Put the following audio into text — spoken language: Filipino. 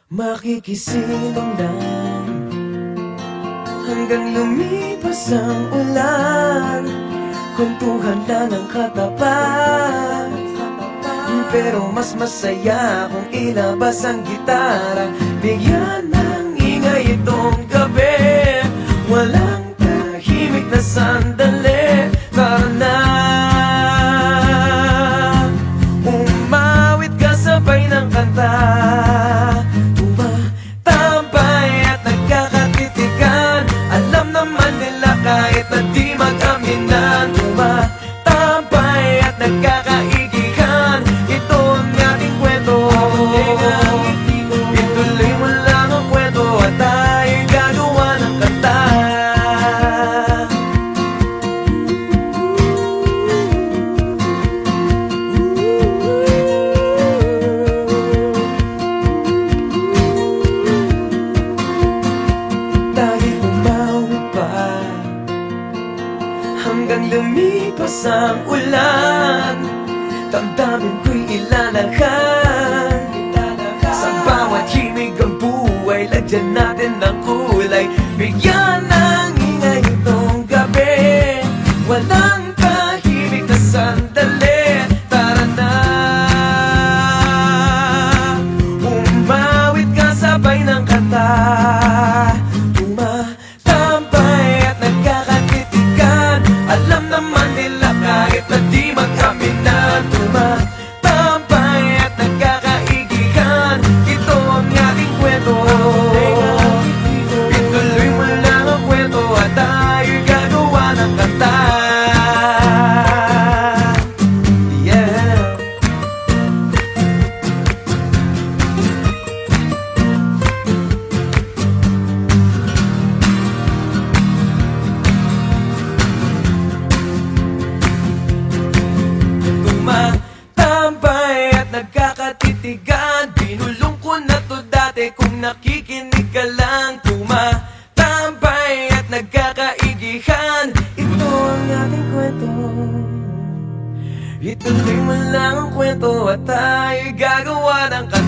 Makikisilong lang hanggang lumipas ang ulan. Kwentuhan lang ang katapat, pero mas masaya kung ilabas ang gitara. Bigyan ng ingay itong gabi, walang tahimik na sandali. Tara na, umawit ka sabay ng kanta. Tumatambay at nagkakatitigan, alam naman nila kahit na di mag-aminan. Tumatambay at nagkakaigihan, ito ang ating kwento. Ituloy mo lang ang kwento at tayo'y gagawa ng kanta. Hanggang lumipas ang ulan, damdamin ko'y ilalakad. Sa bawat himig ang buhay, lagyan natin ng kulay. Bigyan ng ingay itong gabi, walang tahimik na sandali. Tara na, umawit ka sabay ng kanta. Alam naman nila kahit na di mag-aminan. Tumatambay at nagkakaigihan, ito ang ating kwento. Ituloy mo lang ang kwento at tayo'y gagawa ng kanta. Yeah. Tumatambay at nagkakatitigan, binulong ko na to dati kung nakikinig ka lang. Tumatambay at nagkakaigihan, ito ang ating kwento. Ituloy mo lang ang kwento at tayo'y gagawa ng